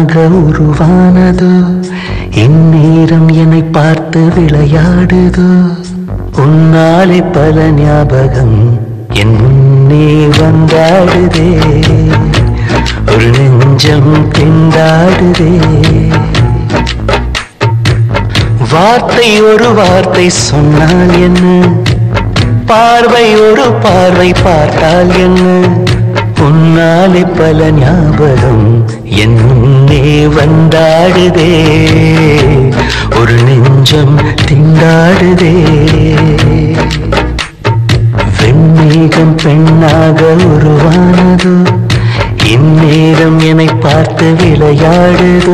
பெண்ணாக உருவானதோ, இந்நேரம் என்னை பார்த்து விளையாடுதோ. உன்னாலே பல ஞாபகம் என் முன்னே வந்தாடுதே, ஒரு நெஞ்சம் திண்டாடுதே. வார்த்தை ஒரு வார்த்தை சொன்னால் என்ன, பார்வை ஒரு பார்வை பார்த்தால் என்ன, உன்னாலே பல ஞாபகம் என் முன்னே வந்தாடுதே, ஒரு நெஞ்சம் திண்டாடுதே. வெண்மேகம் பெண்ணாக உருவானதோ, இந்நேரம் என்னை பார்த்து விளையாடுதோ.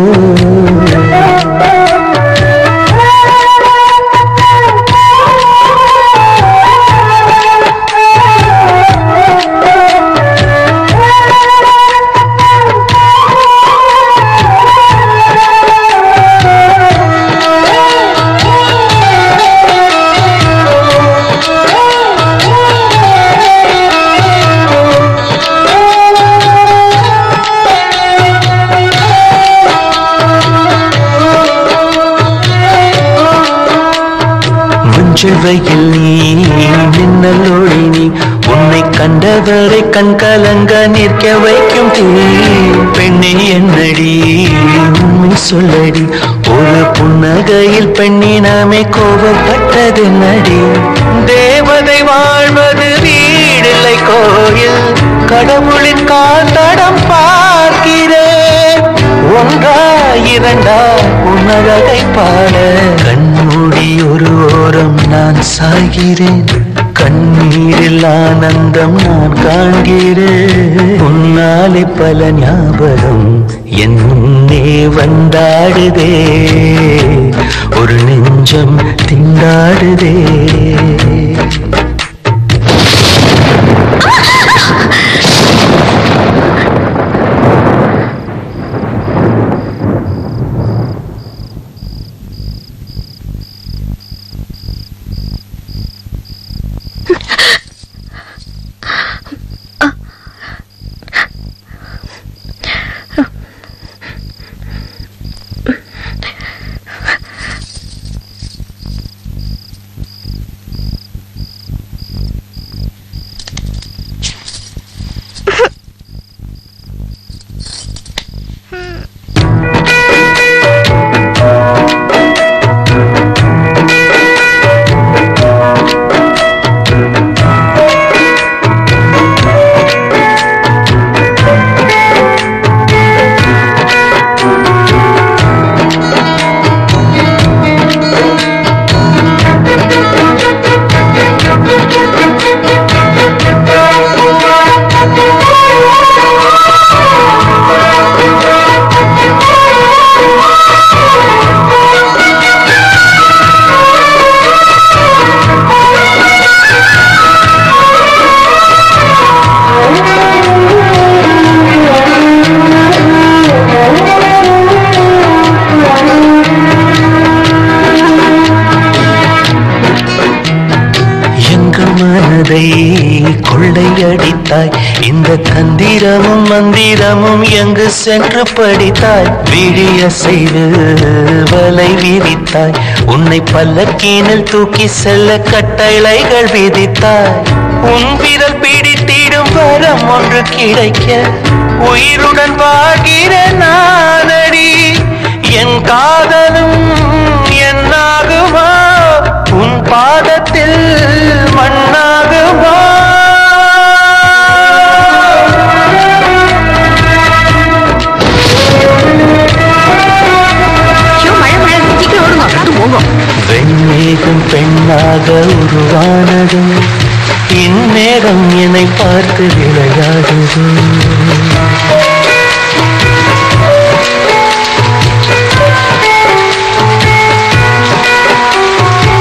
வெயில் நீ மின்னலோடி நீ, உன்னை கண்டவரை கண் கலங்க நிற்க வைக்கும் தீ. பெண்ணே என்னடி உண்மை சொல்லடி, ஒரு புன்னகையில் பெண்ணினமே கோபப்பட்டது நடி. தேவதை வாழ்வது வீடில்லை கோயில், கடவுளின் காத்தடம் பார்க்கிறேன். ஒன்றா இரண்டா உன்னழகை பாட, கண்மூடி ஒரு ஓரம் நான் சாகிறேன். கண்ணீரில் ஆனந்தம் நான் காண்கிறேன். உன்னாலே பல ஞாபகம் என் முன்னே வந்தாடுதே, ஒரு நெஞ்சம் திண்டாடுதே. கொள்ளையடித்தாய், இந்த தந்திரமும் மந்திரமும் எங்கு சென்று படித்தாய். விழிய செய்து வலை விரித்தாய், உன்னை பல்லக்கீனில் தூக்கி செல்ல கட்டளைகள் விதித்தாய். உன் விரல் பிடித்திடும் வரம் ஒன்று கிடைக்க, உயிருடன் வாழ்கிற நானடி. என் காதலும் என்னாகுமா, உன் பாதத்தில் மண்ணாகுமா. வெண்மேகம் பெண்ணாக உருவானது, இந்நேரம் என்னை பார்த்து விளையாடுது.